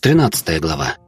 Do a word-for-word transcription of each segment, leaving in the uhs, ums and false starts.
Тринадцатая глава.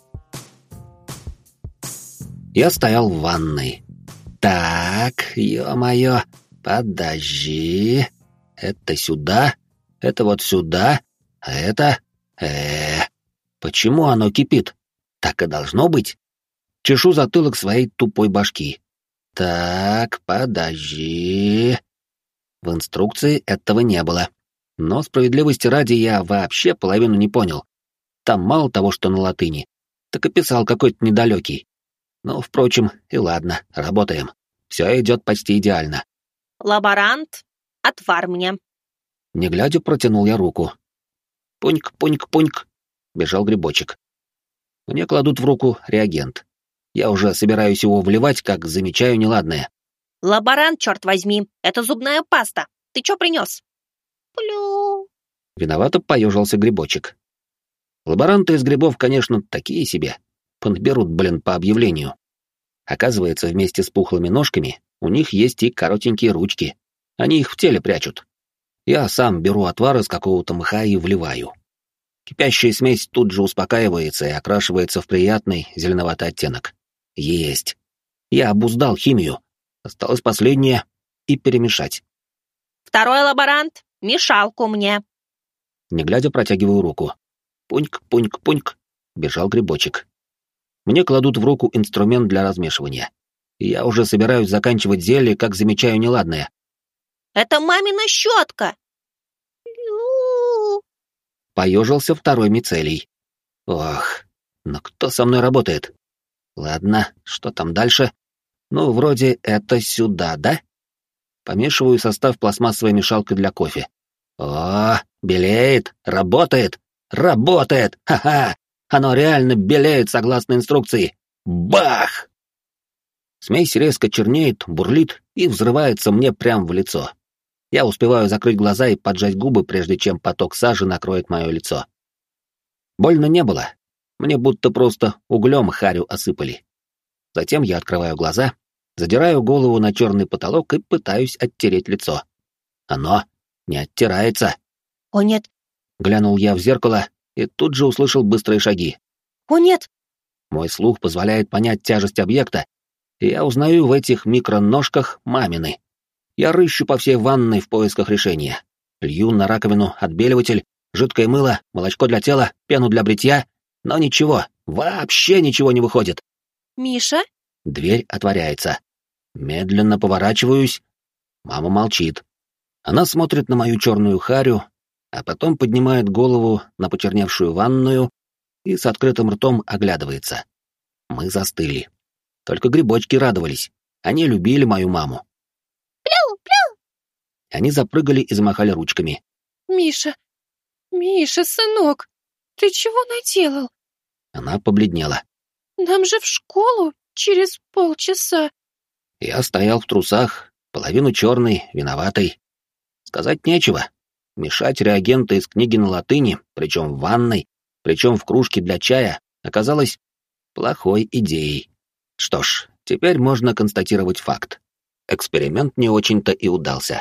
Я стоял в ванной. Так, ё-моё, подожди. Это сюда, это вот сюда, а это... э Почему оно кипит? Так и должно быть. Чешу затылок своей тупой башки. Так, подожди. В инструкции этого не было. Но справедливости ради я вообще половину не понял. Там мало того, что на латыни, так и писал какой-то недалекий. Ну, впрочем, и ладно, работаем. Все идет почти идеально. Лаборант, отвар мне. Не глядя, протянул я руку. Пуньк, пуньк, пуньк. Бежал грибочек. Мне кладут в руку реагент. Я уже собираюсь его вливать, как замечаю неладное. Лаборант, черт возьми, это зубная паста. Ты что принес? Плю. Виновато поежился грибочек. Лаборанты из грибов, конечно, такие себе. Подберут, блин, по объявлению. Оказывается, вместе с пухлыми ножками у них есть и коротенькие ручки. Они их в теле прячут. Я сам беру отвар из какого-то мха и вливаю. Кипящая смесь тут же успокаивается и окрашивается в приятный зеленоватый оттенок. Есть. Я обуздал химию. Осталось последнее и перемешать. Второй лаборант, мешалку мне. Не глядя, протягиваю руку. Пуньк, пуньк, пуньк. Бежал грибочек. Мне кладут в руку инструмент для размешивания. И я уже собираюсь заканчивать зелье, как замечаю неладное. Это мамина щетка. Поежился второй мицелий. Ох, но кто со мной работает? Ладно, что там дальше? Ну, вроде это сюда, да? Помешиваю состав пластмассовой мешалкой для кофе. О, белеет, работает, работает, ха-ха! Оно реально белеет согласно инструкции. Бах! Смесь резко чернеет, бурлит и взрывается мне прямо в лицо. Я успеваю закрыть глаза и поджать губы, прежде чем поток сажи накроет мое лицо. Больно не было. Мне будто просто углем харю осыпали. Затем я открываю глаза, задираю голову на черный потолок и пытаюсь оттереть лицо. Оно не оттирается. О, нет. Глянул я в зеркало и тут же услышал быстрые шаги. О, нет. Мой слух позволяет понять тяжесть объекта, и я узнаю в этих микроножках мамины. Я рыщу по всей ванной в поисках решения. Лью на раковину отбеливатель, жидкое мыло, молочко для тела, пену для бритья, но ничего, вообще ничего не выходит. Миша? Дверь отворяется. Медленно поворачиваюсь. Мама молчит. Она смотрит на мою черную харю, а потом поднимает голову на почерневшую ванную и с открытым ртом оглядывается. Мы застыли. Только грибочки радовались. Они любили мою маму. Пляу, пляу. Они запрыгали и замахали ручками. Миша, Миша, сынок, ты чего наделал? Она побледнела. Нам же в школу через полчаса. Я стоял в трусах, половину черный, виноватый. Сказать нечего. Мешать реагенты из книги на латыни, причем в ванной, причем в кружке для чая, оказалось плохой идеей. Что ж, теперь можно констатировать факт. Эксперимент не очень-то и удался.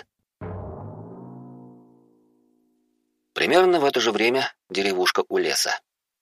Примерно в это же время деревушка у леса.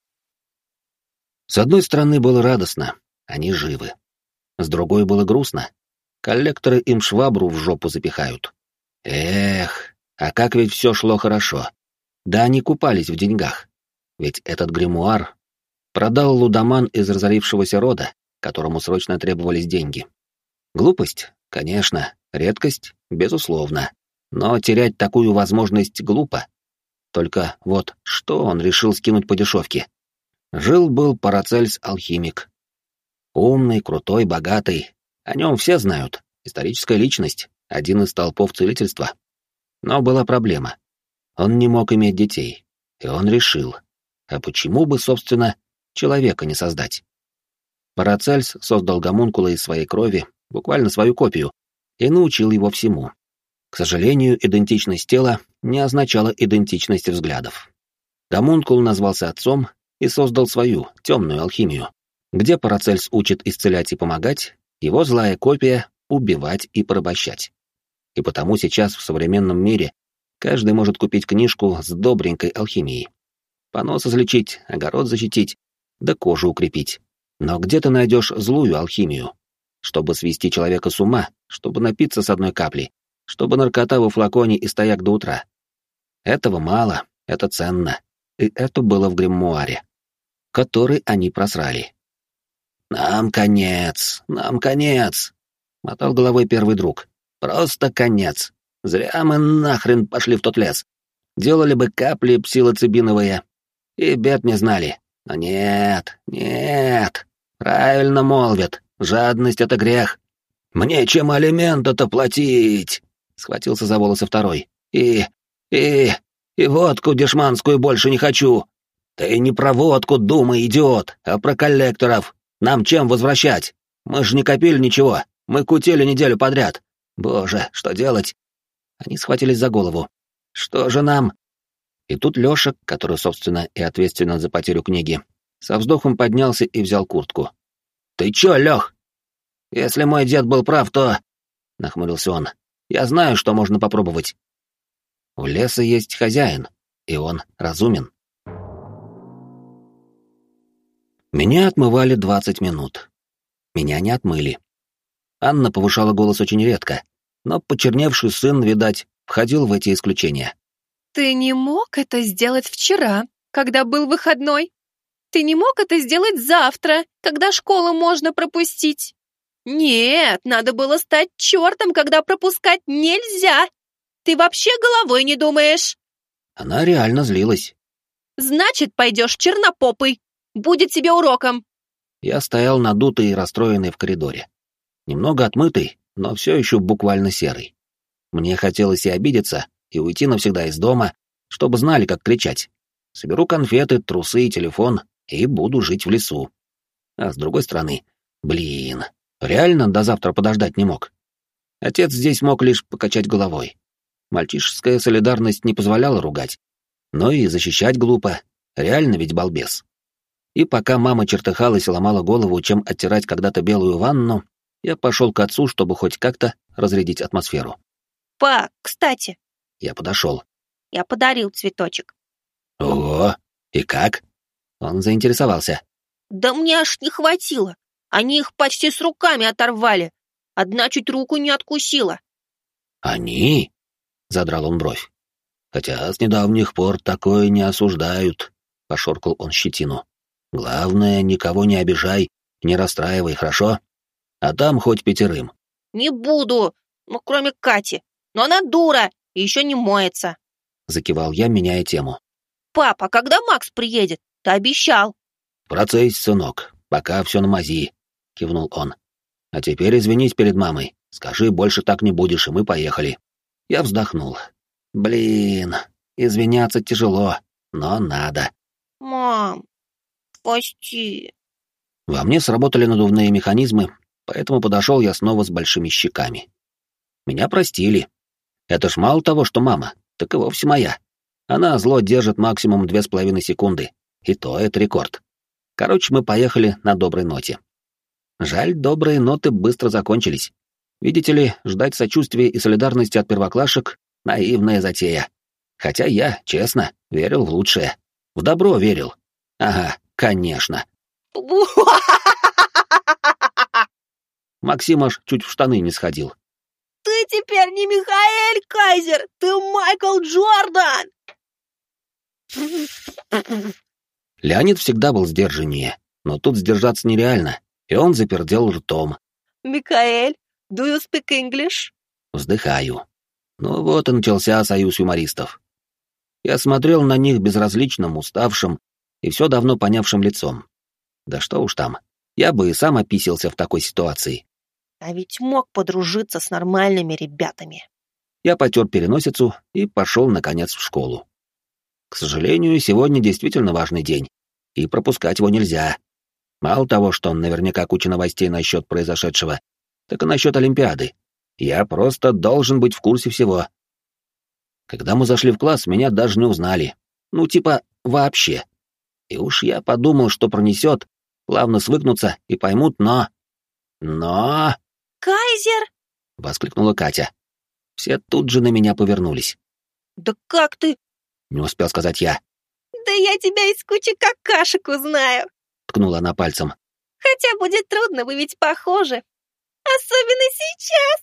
С одной стороны, было радостно, они живы. С другой было грустно. Коллекторы им швабру в жопу запихают. Эх, а как ведь все шло хорошо. Да они купались в деньгах. Ведь этот гримуар продал лудоман из разорившегося рода, которому срочно требовались деньги. Глупость? Конечно. Редкость? Безусловно. Но терять такую возможность глупо. Только вот что он решил скинуть по дешевке? Жил-был Парацельс-алхимик. Умный, крутой, богатый. О нем все знают. Историческая личность, один из столпов целительства. Но была проблема. Он не мог иметь детей. И он решил, а почему бы, собственно, человека не создать? Парацельс создал гомункула из своей крови, буквально свою копию, и научил его всему. К сожалению, идентичность тела не означала идентичность взглядов. Гомункул назвался отцом и создал свою, темную алхимию, где Парацельс учит исцелять и помогать, его злая копия — убивать и порабощать. И потому сейчас в современном мире каждый может купить книжку с добренькой алхимией. Понос излечить, огород защитить, да кожу укрепить. Но где ты найдешь злую алхимию? Чтобы свести человека с ума, чтобы напиться с одной капли, чтобы наркота во флаконе и стояк до утра. Этого мало, это ценно. И это было в гриммуаре, который они просрали. «Нам конец, нам конец!» — мотал головой первый друг. «Просто конец. Зря мы нахрен пошли в тот лес. Делали бы капли псилоцибиновые. И бед не знали. Но нет, нет. Правильно молвят. Жадность — это грех. Мне чем алименты-то платить?» — схватился за волосы второй. «И... и... и водку дешманскую больше не хочу. Ты не про водку думай, идиот, а про коллекторов. Нам чем возвращать? Мы же не копили ничего. Мы кутили неделю подряд. Боже, что делать?» Они схватились за голову. «Что же нам?» И тут Лёша, который, собственно, и ответственен за потерю книги, со вздохом поднялся и взял куртку. «Ты чё, Лёх? Если мой дед был прав, то...» — нахмурился он. «Я знаю, что можно попробовать. У леса есть хозяин, и он разумен». Меня отмывали двадцать минут. Меня не отмыли. Анна повышала голос очень редко, но почерневший сын, видать, входил в эти исключения. «Ты не мог это сделать вчера, когда был выходной? Ты не мог это сделать завтра, когда школу можно пропустить? Нет, надо было стать чертом, когда пропускать нельзя. Ты вообще головой не думаешь?» Она реально злилась. «Значит, пойдешь чернопопый. Будет тебе уроком». Я стоял надутый и расстроенный в коридоре. Немного отмытый, но все еще буквально серый. Мне хотелось и обидеться, и уйти навсегда из дома, чтобы знали, как кричать. Соберу конфеты, трусы и телефон, и буду жить в лесу. А с другой стороны, блин, реально до завтра подождать не мог. Отец здесь мог лишь покачать головой. Мальчишеская солидарность не позволяла ругать. Но и защищать глупо, реально ведь балбес. И пока мама чертыхалась и ломала голову, чем оттирать когда-то белую ванну, я пошел к отцу, чтобы хоть как-то разрядить атмосферу. Па, кстати. Я подошел. Я подарил цветочек. Ого, и как? Он заинтересовался. Да мне аж не хватило. Они их почти с руками оторвали. Одна чуть руку не откусила. Они? Задрал он бровь. Хотя с недавних пор такое не осуждают, пошоркал он щетину. Главное, никого не обижай, не расстраивай, хорошо? А там хоть пятерым. Не буду, ну кроме Кати. Но она дура и еще не моется. Закивал я, меняя тему. Папа, когда Макс приедет? Ты обещал. В процессе, сынок, пока все на мази, кивнул он. А теперь извинись перед мамой. Скажи, больше так не будешь, и мы поехали. Я вздохнул. Блин, извиняться тяжело, но надо. Мам, прости. Во мне сработали надувные механизмы, поэтому подошел я снова с большими щеками. Меня простили. Это ж мало того, что мама, так и вовсе моя. Она зло держит максимум две с половиной секунды, и то это рекорд. Короче, мы поехали на доброй ноте. Жаль, добрые ноты быстро закончились. Видите ли, ждать сочувствия и солидарности от первоклашек — наивная затея. Хотя я, честно, верил в лучшее. В добро верил. Ага, конечно. Максим аж чуть в штаны не сходил. Ты теперь не Михаэль Кайзер, ты Майкл Джордан! Леонид всегда был сдержаннее, но тут сдержаться нереально, и он запердел ртом. Михаэль, do you speak English? Вздыхаю. Ну вот и начался союз юмористов. Я смотрел на них безразличным, уставшим и все давно понявшим лицом. Да что уж там, я бы и сам описался в такой ситуации. А ведь мог подружиться с нормальными ребятами. Я потер переносицу и пошел, наконец, в школу. К сожалению, сегодня действительно важный день, и пропускать его нельзя. Мало того, что наверняка куча новостей насчет произошедшего, так и насчет Олимпиады. Я просто должен быть в курсе всего. Когда мы зашли в класс, меня даже не узнали. Ну, типа, вообще. И уж я подумал, что пронесет, плавно свыкнутся и поймут, но... Но... Кайзер? — воскликнула Катя. Все тут же на меня повернулись. Да как ты? — не успел сказать я. Да я тебя из кучи какашек узнаю. Ткнула она пальцем. Хотя будет трудно, вы ведь похожи. Особенно сейчас.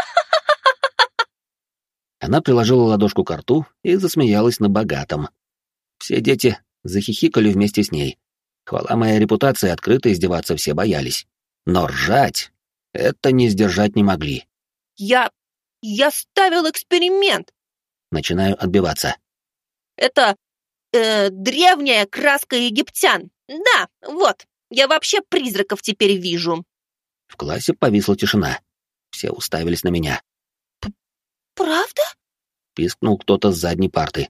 Она приложила ладошку к рту и засмеялась на богатом. Все дети захихикали вместе с ней. Хвала моей репутации, открыто издеваться все боялись. Но ржать — это не сдержать не могли. Я... я ставил эксперимент. Начинаю отбиваться. Это... Э, древняя краска египтян. Да, вот. Я вообще призраков теперь вижу. В классе повисла тишина. Все уставились на меня. Правда? Пискнул кто-то с задней парты.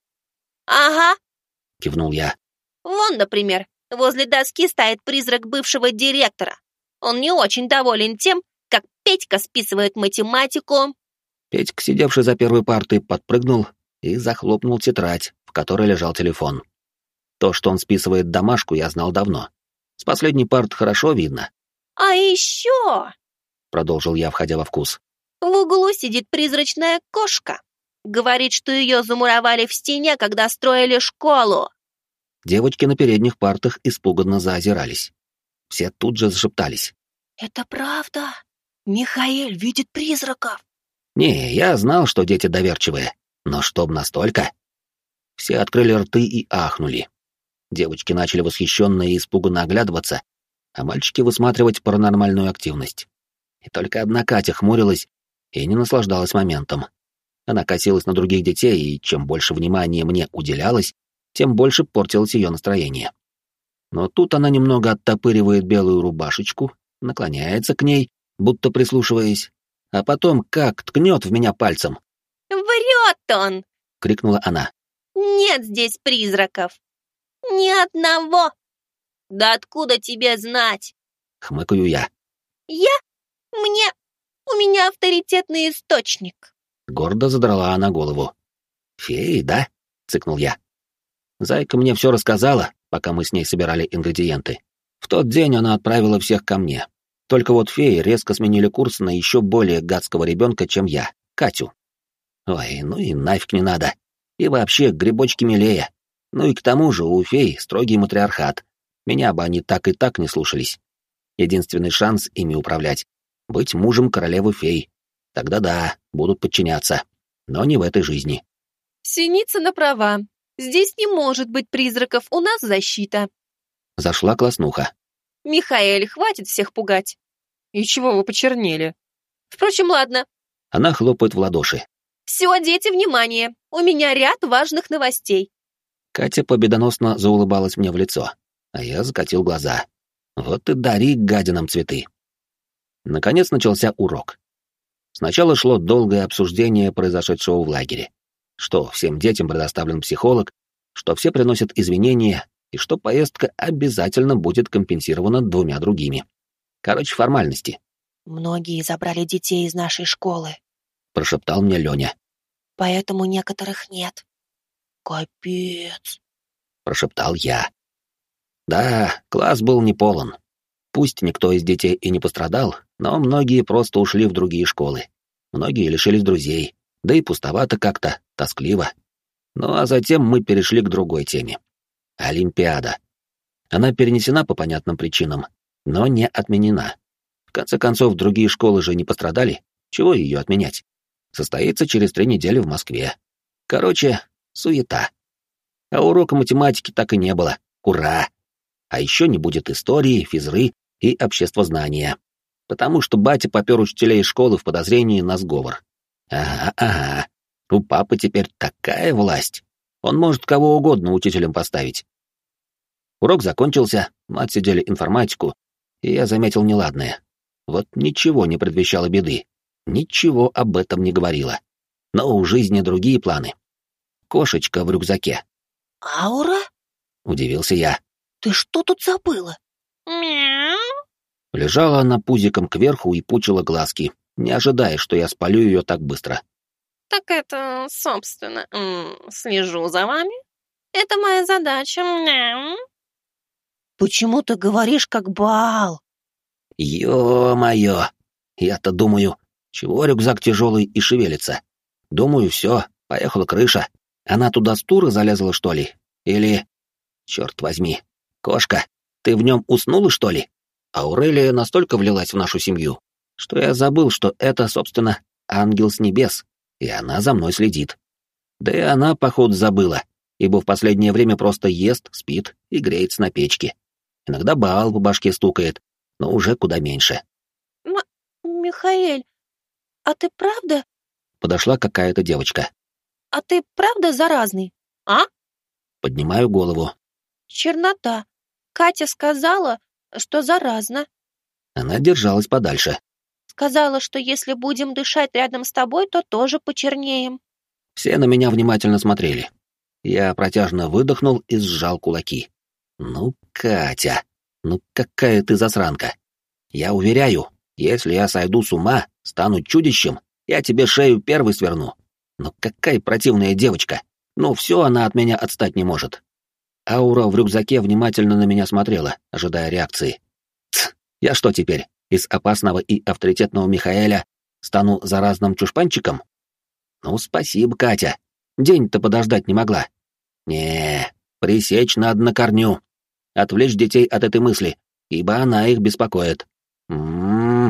Ага. Кивнул я. Вон, например, возле доски стоит призрак бывшего директора. Он не очень доволен тем, как Петька списывает математику. Петька, сидевший за первой партой, подпрыгнул и захлопнул тетрадь, в которой лежал телефон. То, что он списывает домашку, я знал давно. С последней парты хорошо видно. А еще... Продолжил я, входя во вкус. В углу сидит призрачная кошка. Говорит, что ее замуровали в стене, когда строили школу. Девочки на передних партах испуганно заозирались. Все тут же зашептались. Это правда? Михаэль видит призраков. Не, я знал, что дети доверчивые, но чтоб настолько. Все открыли рты и ахнули. Девочки начали восхищенно и испуганно оглядываться, а мальчики высматривать паранормальную активность. И только одна Катя хмурилась и не наслаждалась моментом. Она косилась на других детей, и чем больше внимания мне уделялось, тем больше портилось ее настроение. Но тут она немного оттопыривает белую рубашечку, наклоняется к ней, будто прислушиваясь, а потом как ткнет в меня пальцем. «Врет он!» — крикнула она. «Нет здесь призраков! Ни одного! Да откуда тебе знать?» — хмыкаю я. «Я? Мне... У меня авторитетный источник!» Гордо задрала она голову. «Феи, да?» — цыкнул я. Зайка мне все рассказала, пока мы с ней собирали ингредиенты. В тот день она отправила всех ко мне. Только вот феи резко сменили курс на еще более гадского ребенка, чем я, Катю. Ой, ну и нафиг не надо. И вообще, грибочки милее. Ну и к тому же у фей строгий матриархат. Меня бы они так и так не слушались. Единственный шанс ими управлять — быть мужем королевы фей. Тогда да, будут подчиняться. Но не в этой жизни. Синицына права. Здесь не может быть призраков, у нас защита. Зашла класснуха. Михаэль, хватит всех пугать. И чего вы почернели? Впрочем, ладно. Она хлопает в ладоши. Все, дети, внимание. У меня ряд важных новостей. Катя победоносно заулыбалась мне в лицо, а я закатил глаза. Вот и дари гадинам цветы. Наконец начался урок. Сначала шло долгое обсуждение произошедшего в лагере. Что всем детям предоставлен психолог, что все приносят извинения, и что поездка обязательно будет компенсирована двумя другими. Короче, формальности. Многие забрали детей из нашей школы, Прошептал мне Леня. поэтому некоторых нет. Капец. Прошептал я. Да, класс был не полон. Пусть никто из детей и не пострадал, но многие просто ушли в другие школы. Многие лишились друзей, да и пустовато как-то, тоскливо. Ну а затем мы перешли к другой теме. Олимпиада. Она перенесена по понятным причинам, но не отменена. В конце концов, другие школы же не пострадали, чего ее отменять? Состоится через три недели в Москве. Короче, суета. А урока математики так и не было. Ура! А еще не будет истории, физры и обществознания. Потому что батя попер учителей из школы в подозрении на сговор. Ага, ага. У папы теперь такая власть. Он может кого угодно учителем поставить. Урок закончился, мы отсидели информатику, и я заметил неладное. Вот ничего не предвещало беды. Ничего об этом не говорило. Но у жизни другие планы. Кошечка в рюкзаке. Аура? Удивился я. Ты что тут забыла? Мяу. Лежала она пузиком кверху и пучила глазки, не ожидая, что я спалю ее так быстро. Так это, собственно, м, слежу за вами. Это моя задача. Мяу. Почему ты говоришь как Баал? Ё-моё! Я-то думаю, чего рюкзак тяжелый и шевелится? Думаю, все, поехала крыша. Она туда с тура залезла, что ли? Или... Черт возьми. Кошка, ты в нем уснула, что ли? Аурелия настолько влилась в нашу семью, что я забыл, что это, собственно, ангел с небес, и она за мной следит. Да и она, походу, забыла, ибо в последнее время просто ест, спит и греется на печке. Иногда Баал по башке стукает, но уже куда меньше. М- Михаэль, а ты правда? Подошла какая-то девочка. А ты правда заразный? А? Поднимаю голову. Чернота. Катя сказала, что заразно. Она держалась подальше. Сказала, что если будем дышать рядом с тобой, то тоже почернеем. Все на меня внимательно смотрели. Я протяжно выдохнул и сжал кулаки. Ну, Катя, ну какая ты засранка. Я уверяю, если я сойду с ума, стану чудищем, я тебе шею первый сверну. Ну какая противная девочка. Ну все, она от меня отстать не может. Аура в рюкзаке внимательно на меня смотрела, ожидая реакции. Тс, я что теперь, из опасного и авторитетного Михаэля стану заразным чушпанчиком? Ну, спасибо, Катя. День-то подождать не могла. Не, пресечь надо на корню. Отвлечь детей от этой мысли, ибо она их беспокоит. М-м-м.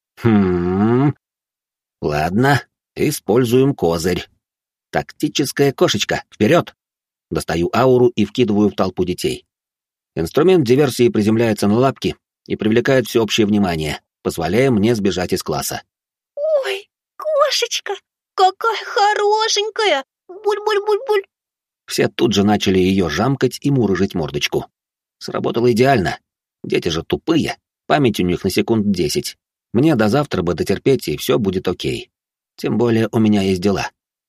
Хм. Ладно, используем козырь. Тактическая кошечка, вперед! Достаю ауру и вкидываю в толпу детей. Инструмент диверсии приземляется на лапки и привлекает всеобщее внимание, позволяя мне сбежать из класса. Ой, кошечка, какая хорошенькая! Буль-буль-буль-буль. Все тут же начали ее жамкать и мурыжить мордочку. Сработало идеально. Дети же тупые, память у них на секунд десять. Мне до завтра бы дотерпеть, и все будет окей. Тем более у меня есть дела.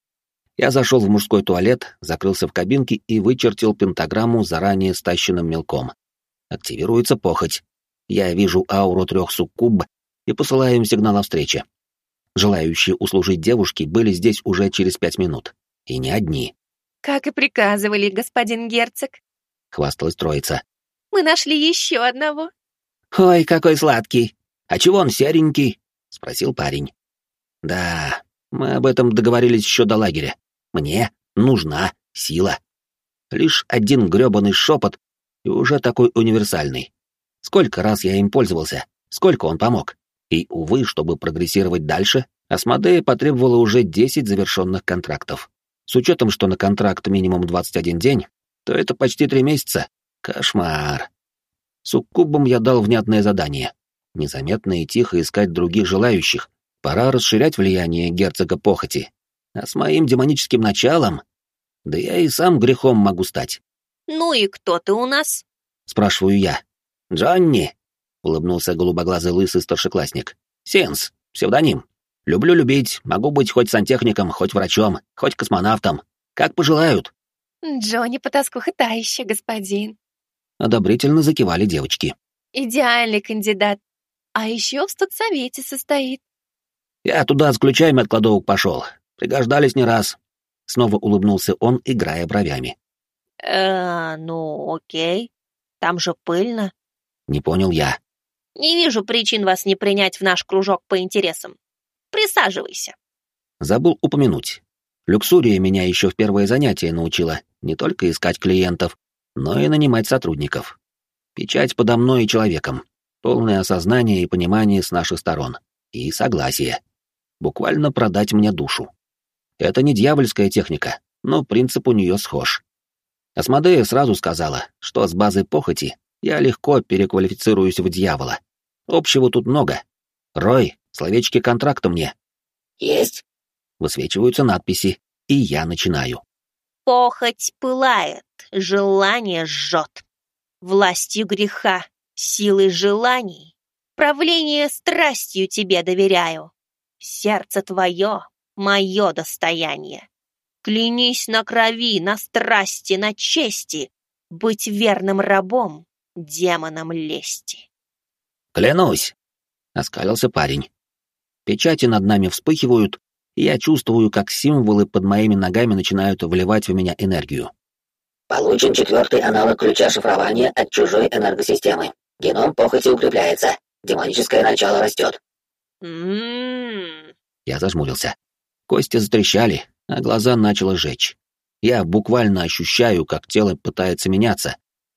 Я зашел в мужской туалет, закрылся в кабинке и вычертил пентаграмму заранее стащенным мелком. Активируется похоть. Я вижу ауру трех суккуб и посылаю им сигнал о встрече. Желающие услужить девушке были здесь уже через пять минут. И не одни. Как и приказывали, господин герцог. Хвасталась троица. Мы нашли еще одного. «Ой, какой сладкий! А чего он серенький?» — спросил парень. «Да, мы об этом договорились еще до лагеря. Мне нужна сила. Лишь один грёбаный шепот, и уже такой универсальный. Сколько раз я им пользовался, сколько он помог. И, увы, чтобы прогрессировать дальше, Асмодея потребовала уже десять завершенных контрактов. С учетом, что на контракт минимум двадцать один день, то это почти три месяца. Кошмар. Суккубам я дал внятное задание. Незаметно и тихо искать других желающих. Пора расширять влияние герцога похоти. А с моим демоническим началом... Да я и сам грехом могу стать. Ну и кто ты у нас? Спрашиваю я. «Джонни», — улыбнулся голубоглазый лысый старшеклассник. «Сенс, псевдоним. Люблю любить, могу быть хоть сантехником, хоть врачом, хоть космонавтом. Как пожелают». Джонни потаскуха та еще, господин. Одобрительно закивали девочки. Идеальный кандидат. А еще в студсовете состоит. «Я туда с ключами от кладовок пошел. Пригождались не раз». Снова улыбнулся он, играя бровями. Э, ну окей. Там же пыльно. Не понял я. Не вижу причин вас не принять в наш кружок по интересам. Присаживайся. Забыл упомянуть. Люксурия меня еще в первое занятие научила не только искать клиентов, но и нанимать сотрудников. Печать подо мной и человеком. Полное осознание и понимание с наших сторон. И согласие. Буквально продать мне душу. Это не дьявольская техника, но принцип у нее схож. Асмодея сразу сказала, что с базы похоти я легко переквалифицируюсь в дьявола. Общего тут много. Рой, словечки контракта мне. Есть. Высвечиваются надписи, и я начинаю. Похоть пылает, желание жжет. Властью греха, силой желаний, правление страстью тебе доверяю. Сердце твое — мое достояние. Клянись на крови, на страсти, на чести, быть верным рабом, демоном лести. «Клянусь!» — оскалился парень. Печати над нами вспыхивают, и я чувствую, как символы под моими ногами начинают вливать в меня энергию. Получен четвертый аналог ключа шифрования от чужой энергосистемы. Геном похоти укрепляется. Демоническое начало растет. М-м-м. Я зажмурился. Кости затрещали, а глаза начало жечь. Я буквально ощущаю, как тело пытается меняться,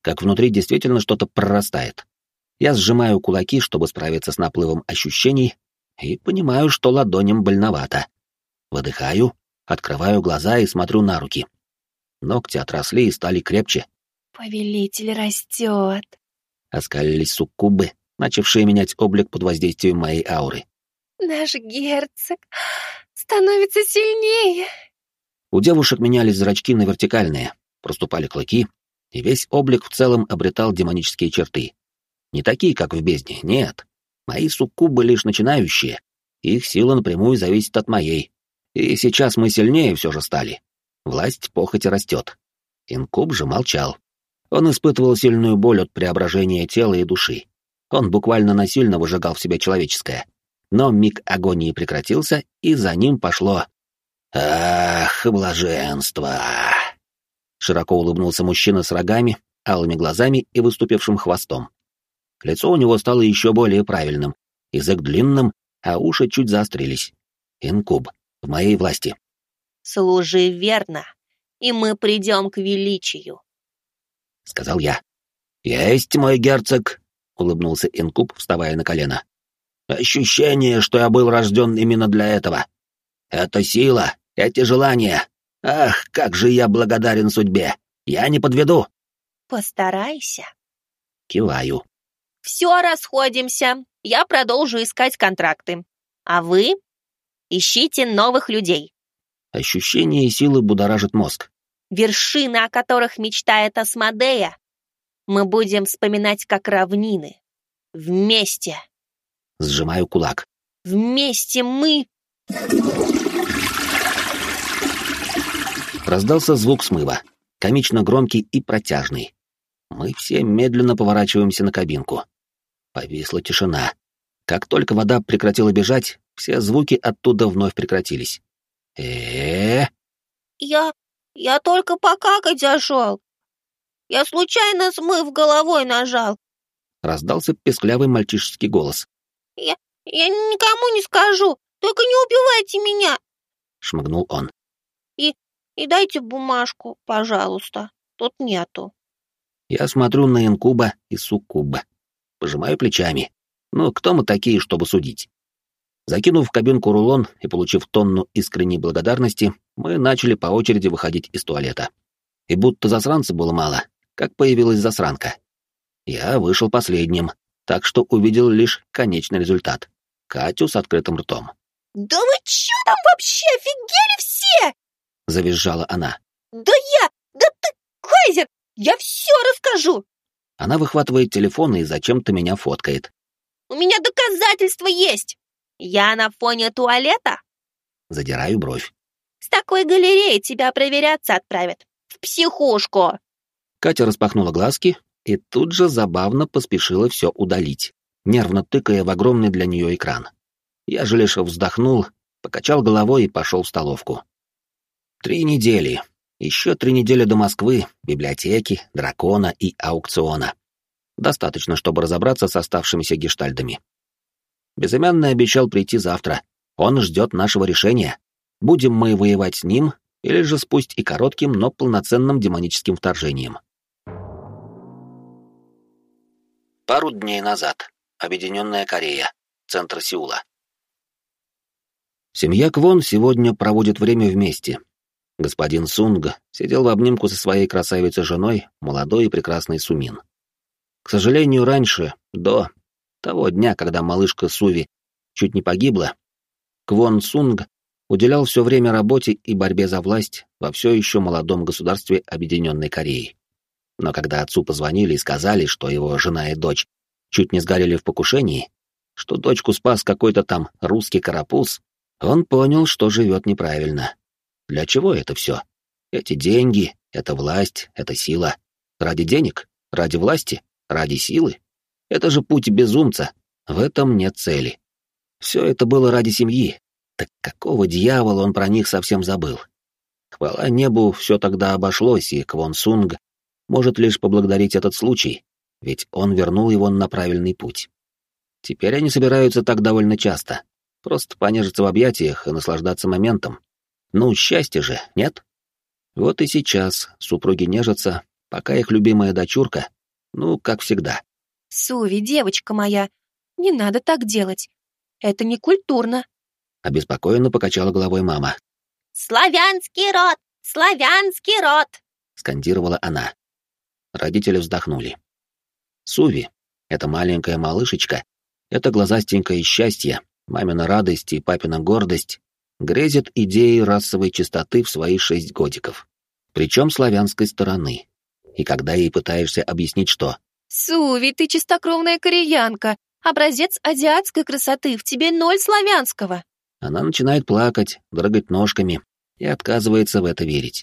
как внутри действительно что-то прорастает. Я сжимаю кулаки, чтобы справиться с наплывом ощущений, и понимаю, что ладоням больновато. Выдыхаю, открываю глаза и смотрю на руки. Ногти отросли и стали крепче. «Повелитель растет», — оскалились суккубы, начавшие менять облик под воздействием моей ауры. «Наш герцог становится сильнее». У девушек менялись зрачки на вертикальные, проступали клыки, и весь облик в целом обретал демонические черты. Не такие, как в бездне, нет. Мои суккубы лишь начинающие, их сила напрямую зависит от моей. И сейчас мы сильнее все же стали. Власть похоти растет. Инкуб же молчал. Он испытывал сильную боль от преображения тела и души. Он буквально насильно выжигал в себя человеческое. Но миг агонии прекратился, и за ним пошло... «Ах, блаженство!» Широко улыбнулся мужчина с рогами, алыми глазами и выступившим хвостом. Лицо у него стало еще более правильным, язык длинным, а уши чуть заострились. Инкуб, в моей власти. «Служи верно, и мы придем к величию», — сказал я. «Есть, мой герцог», — улыбнулся инкуб, вставая на колено. «Ощущение, что я был рожден именно для этого. Это сила, эти желания. Ах, как же я благодарен судьбе. Я не подведу». «Постарайся». Киваю. «Все, расходимся. Я продолжу искать контракты. А вы ищите новых людей». Ощущение силы будоражит мозг. «Вершины, о которых мечтает Асмодея, мы будем вспоминать как равнины. Вместе». Сжимаю кулак. «Вместе мы...» Раздался звук смыва, комично громкий и протяжный. Мы все медленно поворачиваемся на кабинку. Повисла тишина. Как только вода прекратила бежать, все звуки оттуда вновь прекратились. э «Я... я только покакать зашел. Я случайно смыв головой нажал». Раздался песклявый мальчишеский голос. «Я... я никому не скажу, только не убивайте меня!» Шмыгнул он. «И... и дайте бумажку, пожалуйста, тут нету». Я смотрю на инкуба и суккуба. Пожимаю плечами. Ну, кто мы такие, чтобы судить? Закинув в кабинку рулон и получив тонну искренней благодарности, мы начали по очереди выходить из туалета. И будто засранца было мало, как появилась засранка. Я вышел последним, так что увидел лишь конечный результат. Катю с открытым ртом. «Да вы чё там вообще, офигели все?» — завизжала она. «Да я... да ты, Кайзер, я все расскажу!» Она выхватывает телефон и зачем-то меня фоткает. «У меня доказательства есть! Я на фоне туалета?» Задираю бровь. «С такой галереей тебя проверяться отправят. В психушку!» Катя распахнула глазки и тут же забавно поспешила все удалить, нервно тыкая в огромный для нее экран. Я же лишь вздохнул, покачал головой и пошел в столовку. Три недели. Еще три недели до Москвы, библиотеки, дракона и аукциона. Достаточно, чтобы разобраться с оставшимися гештальдами. Безымянный обещал прийти завтра. Он ждет нашего решения. Будем мы воевать с ним, или же с пусть и коротким, но полноценным демоническим вторжением. Пару дней назад. Объединенная Корея. Центр Сеула. Семья Квон сегодня проводит время вместе. Господин Сунг сидел в обнимку со своей красавицей-женой, молодой и прекрасной Сумин. К сожалению, раньше, до того дня, когда малышка Суви чуть не погибла, Квон Сунг уделял все время работе и борьбе за власть во все еще молодом государстве Объединенной Кореи. Но когда отцу позвонили и сказали, что его жена и дочь чуть не сгорели в покушении, что дочку спас какой-то там русский карапуз, он понял, что живет неправильно. Для чего это все? Эти деньги, эта власть, эта сила. Ради денег? Ради власти? Ради силы? Это же путь безумца. В этом нет цели. Все это было ради семьи. Так какого дьявола он про них совсем забыл? Хвала небу, все тогда обошлось, и Квон Сунг может лишь поблагодарить этот случай, ведь он вернул его на правильный путь. Теперь они собираются так довольно часто. Просто понежиться в объятиях и наслаждаться моментом. Ну, счастье же, нет? Вот и сейчас супруги нежатся, пока их любимая дочурка, Ну, как всегда. Суви, девочка моя, не надо так делать. Это не культурно. Обеспокоенно покачала головой мама. «Славянский род! Славянский род!» — скандировала она. Родители вздохнули. Суви, эта маленькая малышечка, это глазастенькое счастье, мамина радость и папина гордость, грезит идеей расовой чистоты в свои шесть годиков. Причем славянской стороны. И когда ей пытаешься объяснить, что... Суви, ты чистокровная кореянка, образец азиатской красоты, в тебе ноль славянского. Она начинает плакать, дрыгать ножками и отказывается в это верить.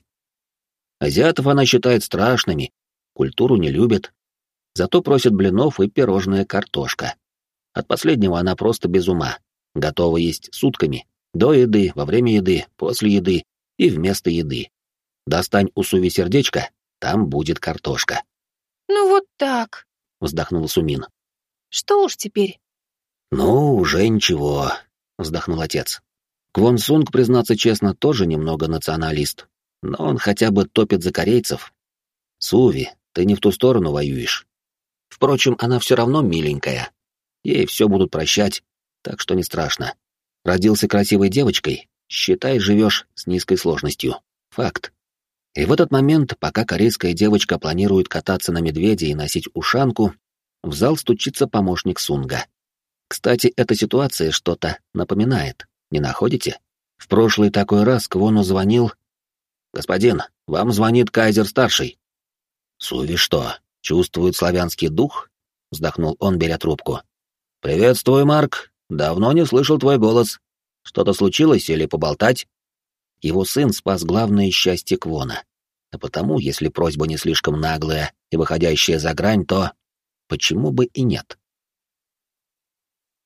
Азиатов она считает страшными, культуру не любит, зато просит блинов и пирожная картошка. От последнего она просто без ума, готова есть сутками, до еды, во время еды, после еды и вместо еды. Достань у Суви сердечко, там будет картошка. Ну вот так, Вздохнул Сумин. Что уж теперь? Ну, уже ничего, вздохнул отец. Квон Сунг, признаться честно, тоже немного националист, но он хотя бы топит за корейцев. Суви, ты не в ту сторону воюешь. Впрочем, она все равно миленькая. Ей все будут прощать, так что не страшно. Родился красивой девочкой, считай, живешь с низкой сложностью. Факт. И в этот момент, пока корейская девочка планирует кататься на медведе и носить ушанку, в зал стучится помощник Сунга. Кстати, эта ситуация что-то напоминает, не находите? В прошлый такой раз Квону звонил... «Господин, вам звонит Кайзер-старший». «Суви что, чувствует славянский дух?» — вздохнул он, беря трубку. «Приветствую, Марк. Давно не слышал твой голос. Что-то случилось или поболтать?» Его сын спас главное счастье Квона. А потому, если просьба не слишком наглая и выходящая за грань, то почему бы и нет?